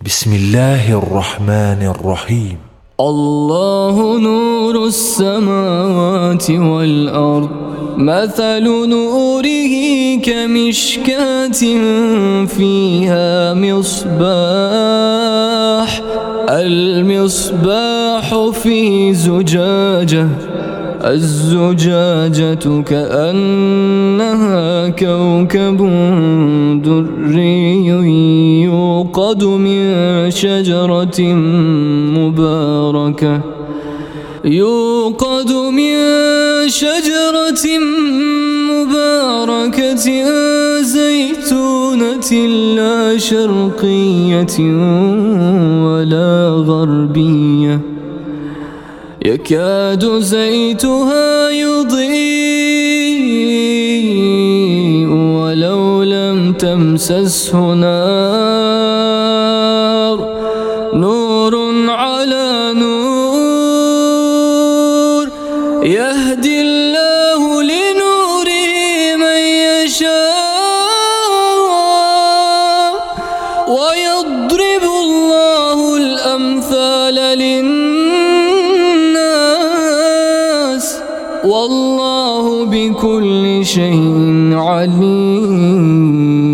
بسم الله الرحمن الرحيم. الله نور السماوات والأرض، مثل نوره كمشكاة فيها مصباح، المصباح في زجاجة، الزجاجة كأنها كوكب دري يوقد من شجرة مباركة زيتونة لا شرقية ولا غربية، يكاد زيتها يضيء ولو لم تمسسه نار، نور على نور، يهدي الله لنوره من يشاء ويضرب الله الأمثال للناس، والله بكل شيء عليم.